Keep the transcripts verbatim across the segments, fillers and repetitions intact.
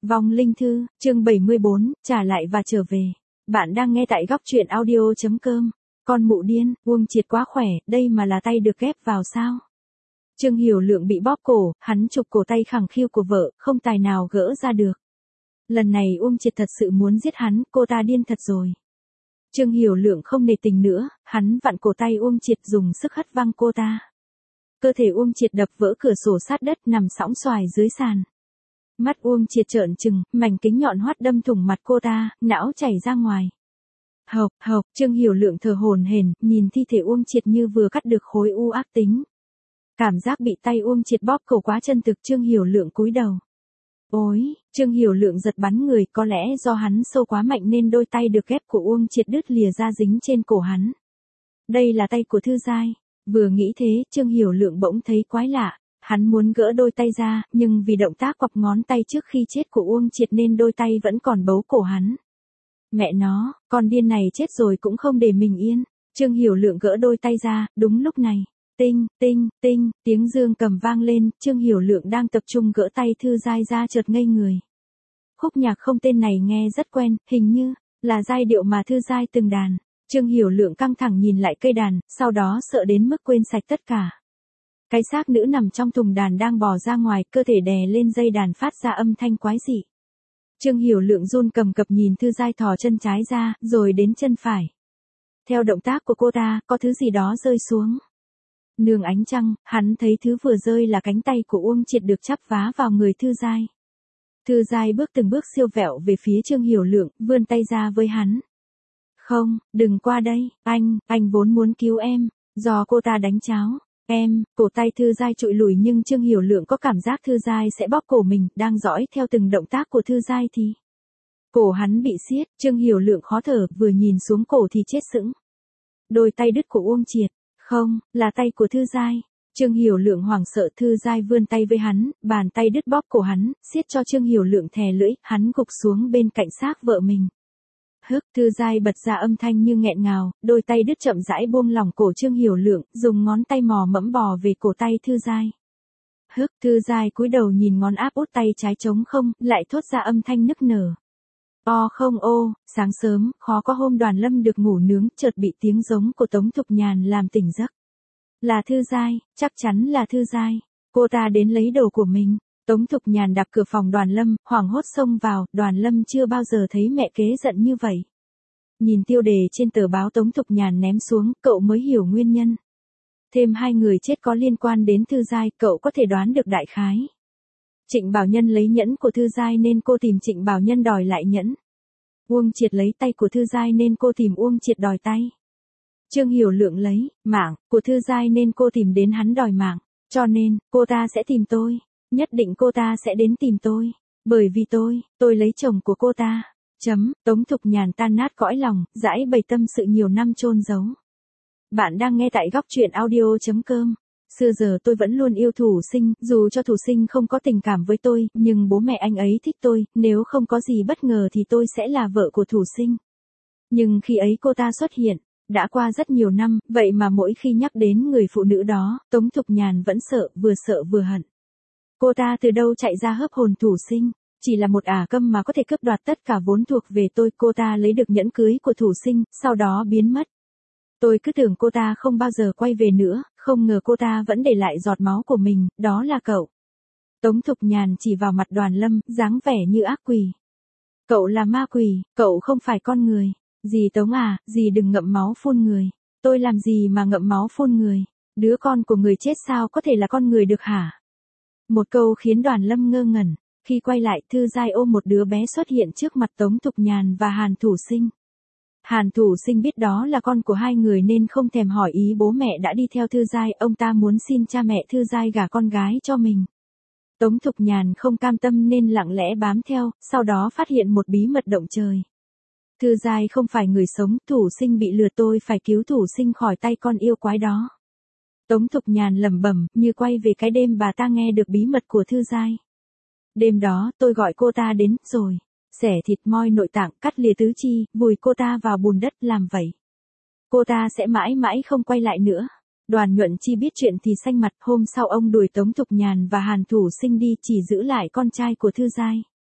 Vong linh thư, chương bảy mươi bốn, trả lại và trở về. Bạn đang nghe tại góc truyện audio chấm com. Con mụ điên, Uông Triệt quá khỏe, đây mà là tay được ghép vào sao? Trương Hiểu Lượng bị bóp cổ, hắn chụp cổ tay khẳng khiu của vợ, không tài nào gỡ ra được. Lần này Uông Triệt thật sự muốn giết hắn, cô ta điên thật rồi. Trương Hiểu Lượng không nề tình nữa, hắn vặn cổ tay Uông Triệt dùng sức hất văng cô ta. Cơ thể Uông Triệt đập vỡ cửa sổ sát đất nằm sõng xoài dưới sàn. Mắt Uông Triệt trợn trừng, mảnh kính nhọn hoắt đâm thủng mặt cô ta, não chảy ra ngoài. Hộc, hộc, Trương Hiểu Lượng thở hổn hển, nhìn thi thể Uông Triệt như vừa cắt được khối u ác tính. Cảm giác bị tay Uông Triệt bóp cổ quá chân thực, Trương Hiểu Lượng cúi đầu. Ôi, Trương Hiểu Lượng giật bắn người, có lẽ do hắn sâu quá mạnh nên đôi tay được ghép của Uông Triệt đứt lìa ra dính trên cổ hắn. Đây là tay của Thư Giai. Vừa nghĩ thế, Trương Hiểu Lượng bỗng thấy quái lạ. Hắn muốn gỡ đôi tay ra, nhưng vì động tác quặp ngón tay trước khi chết của Uông Triệt nên đôi tay vẫn còn bấu cổ hắn. Mẹ nó, con điên này chết rồi cũng không để mình yên. Trương Hiểu Lượng gỡ đôi tay ra, đúng lúc này. Tinh, tinh, tinh, tiếng dương cầm vang lên, Trương Hiểu Lượng đang tập trung gỡ tay Thư Giai ra chợt ngây người. Khúc nhạc không tên này nghe rất quen, hình như là giai điệu mà Thư Giai từng đàn. Trương Hiểu Lượng căng thẳng nhìn lại cây đàn, sau đó sợ đến mức quên sạch tất cả. Cái xác nữ nằm trong thùng đàn đang bò ra ngoài, cơ thể đè lên dây đàn phát ra âm thanh quái dị. Trương Hiểu Lượng run cầm cập nhìn Thư Giai thò chân trái ra, rồi đến chân phải. Theo động tác của cô ta, có thứ gì đó rơi xuống. Nương ánh trăng, hắn thấy thứ vừa rơi là cánh tay của Uông Triệt được chắp vá vào người Thư Giai. Thư Giai bước từng bước siêu vẹo về phía Trương Hiểu Lượng, vươn tay ra với hắn. Không, đừng qua đây, anh, anh vốn muốn cứu em, do cô ta đánh cháo. Em, cổ tay Thư Giai trụi lùi nhưng Trương Hiểu Lượng có cảm giác Thư Giai sẽ bóp cổ mình, đang dõi theo từng động tác của Thư Giai thì. Cổ hắn bị siết, Trương Hiểu Lượng khó thở, vừa nhìn xuống cổ thì chết sững. Đôi tay đứt của Uông Triệt, không, là tay của Thư Giai. Trương Hiểu Lượng hoảng sợ, Thư Giai vươn tay với hắn, bàn tay đứt bóp cổ hắn, siết cho Trương Hiểu Lượng thè lưỡi, hắn gục xuống bên cạnh xác vợ mình. Hức, Thư Giai bật ra âm thanh như nghẹn ngào, đôi tay đứt chậm rãi buông lỏng cổ Trương Hiểu Lượng, dùng ngón tay mò mẫm bò về cổ tay Thư Giai. Hức, Thư Giai cúi đầu nhìn ngón áp út tay trái trống không, lại thốt ra âm thanh nức nở. O không ô, sáng sớm, khó có hôm Đoàn Lâm được ngủ nướng, chợt bị tiếng giống của Tống Thục Nhàn làm tỉnh giấc. Là Thư Giai, chắc chắn là Thư Giai. Cô ta đến lấy đồ của mình. Tống Thục Nhàn đạp cửa phòng Đoàn Lâm, hoảng hốt xông vào, Đoàn Lâm chưa bao giờ thấy mẹ kế giận như vậy. Nhìn tiêu đề trên tờ báo Tống Thục Nhàn ném xuống, cậu mới hiểu nguyên nhân. Thêm hai người chết có liên quan đến Thư Giai, cậu có thể đoán được đại khái. Trịnh Bảo Nhân lấy nhẫn của Thư Giai nên cô tìm Trịnh Bảo Nhân đòi lại nhẫn. Uông Triệt lấy tay của Thư Giai nên cô tìm Uông Triệt đòi tay. Trương Hiểu Lượng lấy mạng của Thư Giai nên cô tìm đến hắn đòi mạng, cho nên cô ta sẽ tìm tôi. Nhất định cô ta sẽ đến tìm tôi, bởi vì tôi, tôi lấy chồng của cô ta. Chấm, Tống Thục Nhàn tan nát cõi lòng, giải bày tâm sự nhiều năm chôn giấu. Bạn đang nghe tại góc truyện audio chấm com. Xưa giờ tôi vẫn luôn yêu Thủ Sinh, dù cho Thủ Sinh không có tình cảm với tôi, nhưng bố mẹ anh ấy thích tôi, nếu không có gì bất ngờ thì tôi sẽ là vợ của Thủ Sinh. Nhưng khi ấy cô ta xuất hiện, đã qua rất nhiều năm, vậy mà mỗi khi nhắc đến người phụ nữ đó, Tống Thục Nhàn vẫn sợ, vừa sợ vừa hận. Cô ta từ đâu chạy ra hớp hồn Thủ Sinh, chỉ là một ả câm mà có thể cướp đoạt tất cả vốn thuộc về tôi. Cô ta lấy được nhẫn cưới của Thủ Sinh, sau đó biến mất. Tôi cứ tưởng cô ta không bao giờ quay về nữa, không ngờ cô ta vẫn để lại giọt máu của mình, đó là cậu. Tống Thục Nhàn chỉ vào mặt Đoàn Lâm, dáng vẻ như ác quỷ. Cậu là ma quỷ, cậu không phải con người. Dì Tống à, dì đừng ngậm máu phun người. Tôi làm gì mà ngậm máu phun người? Đứa con của người chết sao có thể là con người được hả? Một câu khiến Đoàn Lâm ngơ ngẩn. Khi quay lại, Thư Giai ôm một đứa bé xuất hiện trước mặt Tống Thục Nhàn và Hàn Thủ Sinh. Hàn Thủ Sinh biết đó là con của hai người nên không thèm hỏi ý bố mẹ đã đi theo Thư Giai, ông ta muốn xin cha mẹ Thư Giai gả con gái cho mình. Tống Thục Nhàn không cam tâm nên lặng lẽ bám theo, sau đó phát hiện một bí mật động trời. Thư Giai không phải người sống, Thủ Sinh bị lừa, tôi phải cứu Thủ Sinh khỏi tay con yêu quái đó. Tống Thục Nhàn lẩm bẩm, như quay về cái đêm bà ta nghe được bí mật của Thư Giai. Đêm đó, tôi gọi cô ta đến, rồi xẻ thịt moi nội tạng, cắt lìa tứ chi, vùi cô ta vào bùn đất, làm vậy cô ta sẽ mãi mãi không quay lại nữa. Đoàn Nhuận Chi biết chuyện thì xanh mặt, hôm sau ông đuổi Tống Thục Nhàn và Hàn Thủ Sinh đi, chỉ giữ lại con trai của Thư Giai.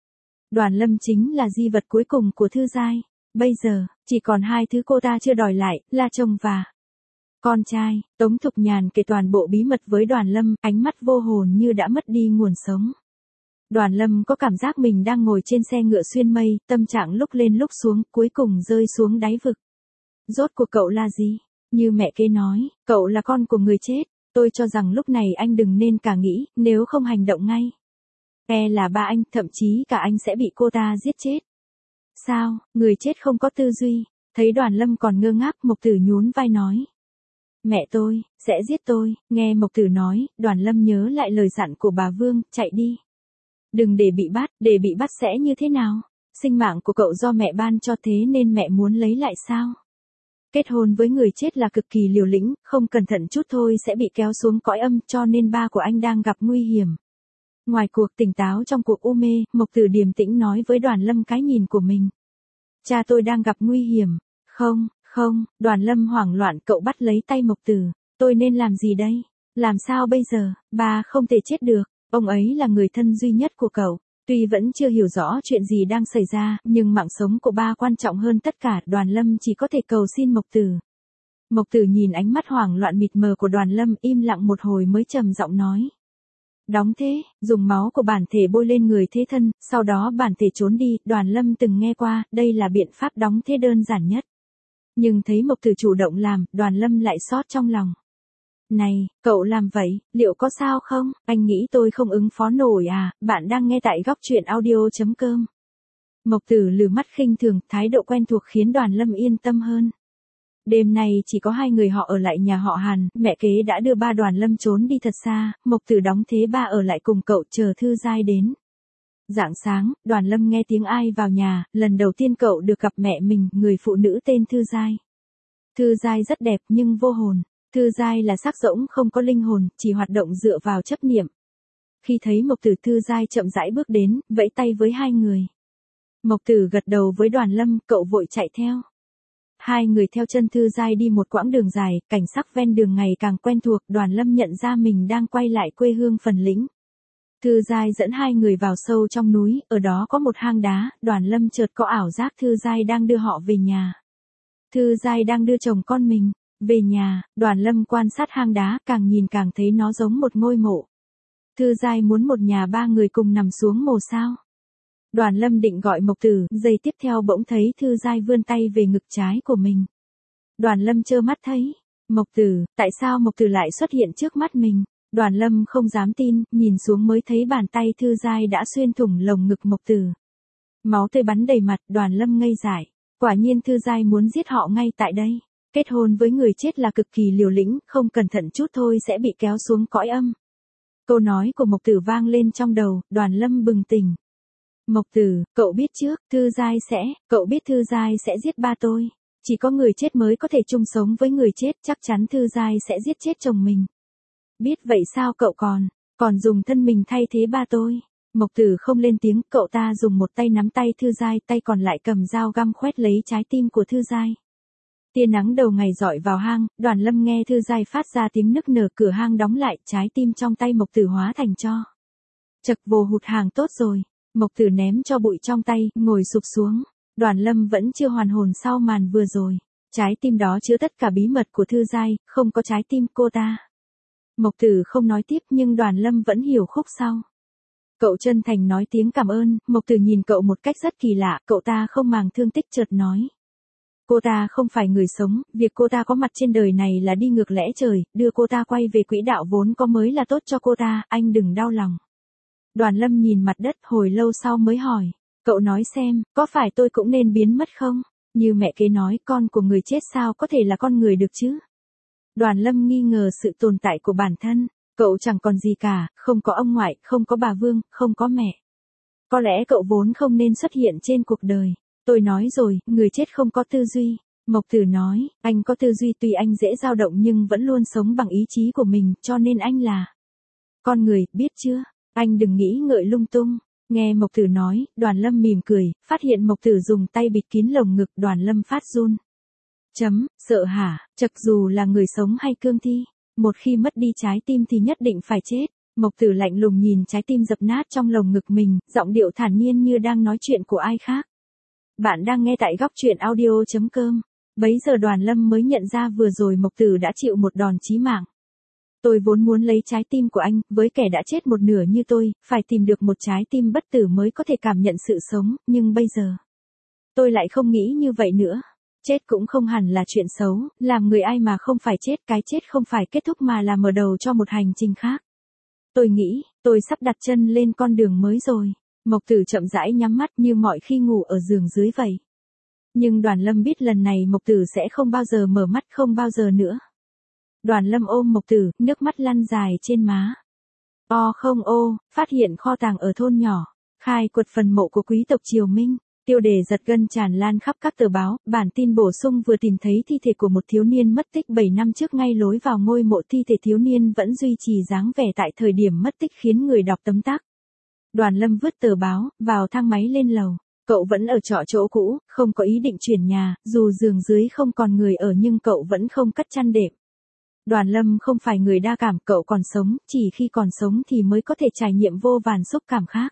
Đoàn Lâm chính là di vật cuối cùng của Thư Giai. Bây giờ, chỉ còn hai thứ cô ta chưa đòi lại, là chồng và con trai. Tống Thục Nhàn kể toàn bộ bí mật với Đoàn Lâm, ánh mắt vô hồn như đã mất đi nguồn sống. Đoàn Lâm có cảm giác mình đang ngồi trên xe ngựa xuyên mây, tâm trạng lúc lên lúc xuống, cuối cùng rơi xuống đáy vực. Rốt cuộc cậu là gì? Như mẹ kế nói, cậu là con của người chết. Tôi cho rằng lúc này anh đừng nên cả nghĩ, nếu không hành động ngay. E là ba anh, thậm chí cả anh sẽ bị cô ta giết chết. Sao, người chết không có tư duy? Thấy Đoàn Lâm còn ngơ ngác, Mộc Tử nhún vai nói. Mẹ tôi, sẽ giết tôi. Nghe Mộc Tử nói, Đoàn Lâm nhớ lại lời dặn của bà Vương, chạy đi. Đừng để bị bắt, để bị bắt sẽ như thế nào? Sinh mạng của cậu do mẹ ban cho thế nên mẹ muốn lấy lại sao? Kết hôn với người chết là cực kỳ liều lĩnh, không cẩn thận chút thôi sẽ bị kéo xuống cõi âm, cho nên ba của anh đang gặp nguy hiểm. Ngoài cuộc tỉnh táo trong cuộc u mê, Mộc Tử điềm tĩnh nói với Đoàn Lâm cái nhìn của mình. Cha tôi đang gặp nguy hiểm. Không, không, Đoàn Lâm hoảng loạn, cậu bắt lấy tay Mộc Tử. Tôi nên làm gì đây? Làm sao bây giờ? Ba không thể chết được. Ông ấy là người thân duy nhất của cậu. Tuy vẫn chưa hiểu rõ chuyện gì đang xảy ra, nhưng mạng sống của ba quan trọng hơn tất cả. Đoàn Lâm chỉ có thể cầu xin Mộc Tử. Mộc Tử nhìn ánh mắt hoảng loạn mịt mờ của Đoàn Lâm, im lặng một hồi mới trầm giọng nói. Đóng thế, dùng máu của bản thể bôi lên người thế thân, sau đó bản thể trốn đi. Đoàn Lâm từng nghe qua, đây là biện pháp đóng thế đơn giản nhất. Nhưng thấy Mộc Tử chủ động làm, Đoàn Lâm lại xót trong lòng. Này, cậu làm vậy, liệu có sao không? Anh nghĩ tôi không ứng phó nổi à? Bạn đang nghe tại góc truyện audio.com. Mộc Tử lừ mắt khinh thường, thái độ quen thuộc khiến Đoàn Lâm yên tâm hơn. Đêm nay chỉ có hai người họ ở lại nhà họ Hàn, mẹ kế đã đưa ba Đoàn Lâm trốn đi thật xa, Mộc Tử đóng thế ba ở lại cùng cậu chờ Thư Giai đến. Rạng sáng, Đoàn Lâm nghe tiếng ai vào nhà, lần đầu tiên cậu được gặp mẹ mình, người phụ nữ tên Thư Giai. Thư Giai rất đẹp nhưng vô hồn. Thư Giai là xác rỗng không có linh hồn, chỉ hoạt động dựa vào chấp niệm. Khi thấy Mộc Tử, Thư Giai chậm rãi bước đến, vẫy tay với hai người. Mộc Tử gật đầu với Đoàn Lâm, cậu vội chạy theo. Hai người theo chân Thư Giai đi một quãng đường dài, cảnh sắc ven đường ngày càng quen thuộc, Đoàn Lâm nhận ra mình đang quay lại quê hương Phần Lĩnh. Thư Giai dẫn hai người vào sâu trong núi, ở đó có một hang đá, Đoàn Lâm chợt có ảo giác Thư Giai đang đưa họ về nhà. Thư Giai đang đưa chồng con mình về nhà. Đoàn Lâm quan sát hang đá, càng nhìn càng thấy nó giống một ngôi mộ. Thư Giai muốn một nhà ba người cùng nằm xuống mồ sao? Đoàn Lâm định gọi Mộc Tử, giây tiếp theo bỗng thấy Thư Giai vươn tay về ngực trái của mình. Đoàn Lâm trơ mắt thấy. Mộc Tử, tại sao Mộc Tử lại xuất hiện trước mắt mình? Đoàn Lâm không dám tin, nhìn xuống mới thấy bàn tay Thư Giai đã xuyên thủng lồng ngực Mộc Tử. Máu tươi bắn đầy mặt, Đoàn Lâm ngây dại. Quả nhiên Thư Giai muốn giết họ ngay tại đây. Kết hôn với người chết là cực kỳ liều lĩnh, không cẩn thận chút thôi sẽ bị kéo xuống cõi âm. Câu nói của Mộc Tử vang lên trong đầu, Đoàn Lâm bừng tỉnh. Mộc Tử, cậu biết trước, Thư Giai sẽ, cậu biết Thư Giai sẽ giết ba tôi. Chỉ có người chết mới có thể chung sống với người chết, chắc chắn Thư Giai sẽ giết chết chồng mình. Biết vậy sao cậu còn, còn dùng thân mình thay thế ba tôi. Mộc Tử không lên tiếng, cậu ta dùng một tay nắm tay Thư Giai, tay còn lại cầm dao găm khoét lấy trái tim của Thư Giai. Tia nắng đầu ngày rọi vào hang, Đoàn Lâm nghe Thư Giai phát ra tiếng nức nở, cửa hang đóng lại, trái tim trong tay Mộc Tử hóa thành tro. Chật vồ hụt hàng tốt rồi. Mộc Tử ném cho bụi trong tay, ngồi sụp xuống. Đoàn Lâm vẫn chưa hoàn hồn sau màn vừa rồi. Trái tim đó chứa tất cả bí mật của Thư Giai, không có trái tim cô ta. Mộc Tử không nói tiếp nhưng Đoàn Lâm vẫn hiểu khúc sau. Cậu chân thành nói tiếng cảm ơn, Mộc Tử nhìn cậu một cách rất kỳ lạ, cậu ta không màng thương tích chợt nói. Cô ta không phải người sống, việc cô ta có mặt trên đời này là đi ngược lẽ trời, đưa cô ta quay về quỹ đạo vốn có mới là tốt cho cô ta, anh đừng đau lòng. Đoàn Lâm nhìn mặt đất hồi lâu sau mới hỏi, cậu nói xem, có phải tôi cũng nên biến mất không? Như mẹ kế nói, con của người chết sao có thể là con người được chứ? Đoàn Lâm nghi ngờ sự tồn tại của bản thân, cậu chẳng còn gì cả, không có ông ngoại, không có bà Vương, không có mẹ. Có lẽ cậu vốn không nên xuất hiện trên cuộc đời. Tôi nói rồi, người chết không có tư duy. Mộc Tử nói, anh có tư duy, tuy anh dễ dao động nhưng vẫn luôn sống bằng ý chí của mình, cho nên anh là con người, biết chưa? Anh đừng nghĩ ngợi lung tung. Nghe Mộc Tử nói, Đoàn Lâm mỉm cười, phát hiện Mộc Tử dùng tay bịt kín lồng ngực, Đoàn Lâm phát run. Chấm, sợ hả, chật dù là người sống hay cương thi, một khi mất đi trái tim thì nhất định phải chết. Mộc Tử lạnh lùng nhìn trái tim dập nát trong lồng ngực mình, giọng điệu thản nhiên như đang nói chuyện của ai khác. Bạn đang nghe tại góc truyện audio chấm com. Bấy giờ Đoàn Lâm mới nhận ra vừa rồi Mộc Tử đã chịu một đòn chí mạng. Tôi vốn muốn lấy trái tim của anh, với kẻ đã chết một nửa như tôi, phải tìm được một trái tim bất tử mới có thể cảm nhận sự sống, nhưng bây giờ, tôi lại không nghĩ như vậy nữa. Chết cũng không hẳn là chuyện xấu, làm người ai mà không phải chết, cái chết không phải kết thúc mà là mở đầu cho một hành trình khác. Tôi nghĩ, tôi sắp đặt chân lên con đường mới rồi. Mộc Tử chậm rãi nhắm mắt như mọi khi ngủ ở giường dưới vậy. Nhưng Đoàn Lâm biết lần này Mộc Tử sẽ không bao giờ mở mắt, không bao giờ nữa. Đoàn Lâm ôm Mộc Tử, nước mắt lăn dài trên má. O không ô, phát hiện kho tàng ở thôn nhỏ, khai quật phần mộ của quý tộc Triều Minh. Tiêu đề giật gân tràn lan khắp các tờ báo, bản tin bổ sung vừa tìm thấy thi thể của một thiếu niên mất tích bảy năm trước ngay lối vào ngôi mộ, thi thể thiếu niên vẫn duy trì dáng vẻ tại thời điểm mất tích khiến người đọc tấm tắc. Đoàn Lâm vứt tờ báo, vào thang máy lên lầu. Cậu vẫn ở trọ chỗ cũ, không có ý định chuyển nhà, dù giường dưới không còn người ở nhưng cậu vẫn không cất chăn đệm. Đoàn Lâm không phải người đa cảm, cậu còn sống, chỉ khi còn sống thì mới có thể trải nghiệm vô vàn xúc cảm khác.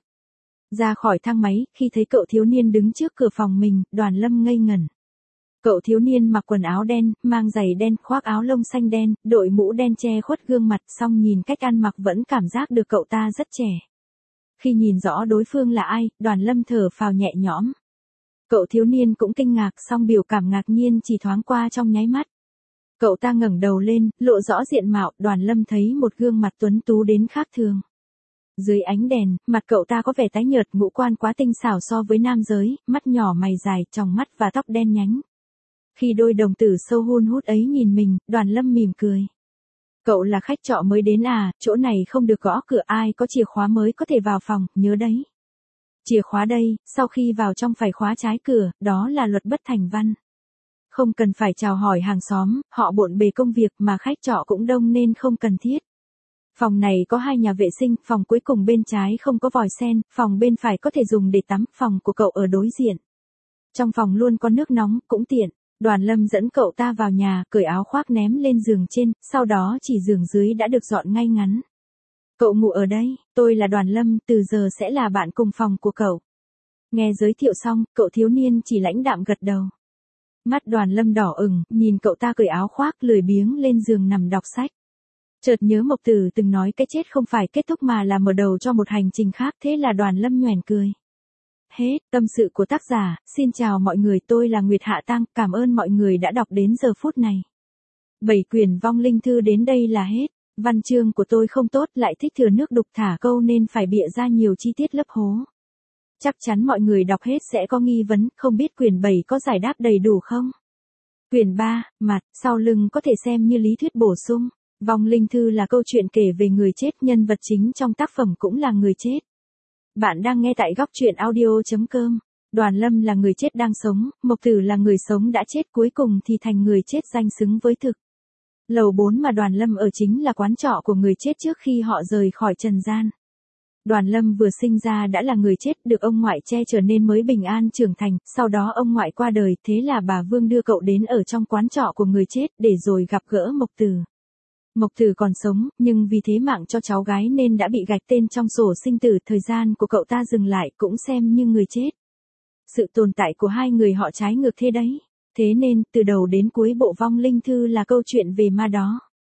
Ra khỏi thang máy, khi thấy cậu thiếu niên đứng trước cửa phòng mình, Đoàn Lâm ngây ngẩn. Cậu thiếu niên mặc quần áo đen, mang giày đen, khoác áo lông xanh đen, đội mũ đen che khuất gương mặt, song nhìn cách ăn mặc vẫn cảm giác được cậu ta rất trẻ. Khi nhìn rõ đối phương là ai, Đoàn Lâm thở phào nhẹ nhõm. Cậu thiếu niên cũng kinh ngạc, song biểu cảm ngạc nhiên chỉ thoáng qua trong nháy mắt. Cậu ta ngẩng đầu lên, lộ rõ diện mạo, Đoàn Lâm thấy một gương mặt tuấn tú đến khác thường. Dưới ánh đèn, mặt cậu ta có vẻ tái nhợt, ngũ quan quá tinh xảo so với nam giới, mắt nhỏ mày dài, tròng mắt và tóc đen nhánh. Khi đôi đồng tử sâu hun hút ấy nhìn mình, Đoàn Lâm mỉm cười. Cậu là khách trọ mới đến à, chỗ này không được gõ cửa, ai có chìa khóa mới có thể vào phòng, nhớ đấy. Chìa khóa đây, sau khi vào trong phải khóa trái cửa, đó là luật bất thành văn. Không cần phải chào hỏi hàng xóm, họ bộn bề công việc mà khách trọ cũng đông nên không cần thiết. Phòng này có hai nhà vệ sinh, phòng cuối cùng bên trái không có vòi sen, phòng bên phải có thể dùng để tắm, phòng của cậu ở đối diện. Trong phòng luôn có nước nóng, cũng tiện. Đoàn Lâm dẫn cậu ta vào nhà, cởi áo khoác ném lên giường trên, sau đó chỉ giường dưới đã được dọn ngay ngắn. Cậu ngủ ở đây, tôi là Đoàn Lâm, từ giờ sẽ là bạn cùng phòng của cậu. Nghe giới thiệu xong, cậu thiếu niên chỉ lãnh đạm gật đầu. Mắt Đoàn Lâm đỏ ửng, nhìn cậu ta cởi áo khoác lười biếng lên giường nằm đọc sách. Chợt nhớ Mộc Tử từng nói cái chết không phải kết thúc mà là mở đầu cho một hành trình khác, thế là Đoàn Lâm nhoẻn cười. Hết, tâm sự của tác giả, xin chào mọi người, tôi là Nguyệt Hạ Tăng, cảm ơn mọi người đã đọc đến giờ phút này. Bảy quyển vong linh thư đến đây là hết, văn chương của tôi không tốt, lại thích thừa nước đục thả câu nên phải bịa ra nhiều chi tiết lấp hố. Chắc chắn mọi người đọc hết sẽ có nghi vấn, không biết quyển bảy có giải đáp đầy đủ không? Quyển ba, mặt, sau lưng có thể xem như lý thuyết bổ sung. Vong linh thư là câu chuyện kể về người chết, nhân vật chính trong tác phẩm cũng là người chết. Bạn đang nghe tại góc truyện audio chấm com. Đoàn Lâm là người chết đang sống, Mộc Tử là người sống đã chết, cuối cùng thì thành người chết danh xứng với thực. Lầu bốn mà Đoàn Lâm ở chính là quán trọ của người chết trước khi họ rời khỏi trần gian. Đoàn Lâm vừa sinh ra đã là người chết, được ông ngoại che chở nên mới bình an trưởng thành, sau đó ông ngoại qua đời, thế là bà Vương đưa cậu đến ở trong quán trọ của người chết để rồi gặp gỡ Mộc Tử. Mộc Tử còn sống, nhưng vì thế mạng cho cháu gái nên đã bị gạch tên trong sổ sinh tử, thời gian của cậu ta dừng lại cũng xem như người chết. Sự tồn tại của hai người họ trái ngược thế đấy. Thế nên, từ đầu đến cuối bộ vong linh thư là câu chuyện về ma đó.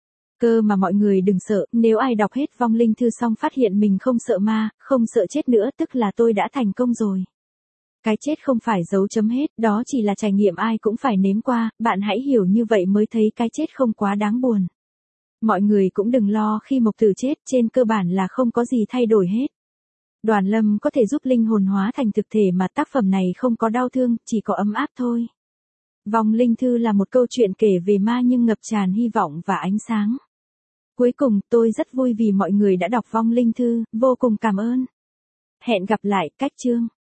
Cơ mà mọi người đừng sợ, nếu ai đọc hết vong linh thư xong phát hiện mình không sợ ma, không sợ chết nữa, tức là tôi đã thành công rồi. Cái chết không phải dấu chấm hết, đó chỉ là trải nghiệm ai cũng phải nếm qua, bạn hãy hiểu như vậy mới thấy cái chết không quá đáng buồn. Mọi người cũng đừng lo khi Mộc Tử chết, trên cơ bản là không có gì thay đổi hết. Đoàn Lâm có thể giúp linh hồn hóa thành thực thể mà tác phẩm này không có đau thương, chỉ có ấm áp thôi. Vong linh thư là một câu chuyện kể về ma nhưng ngập tràn hy vọng và ánh sáng. Cuối cùng, tôi rất vui vì mọi người đã đọc vong linh thư, vô cùng cảm ơn. Hẹn gặp lại, cách chương.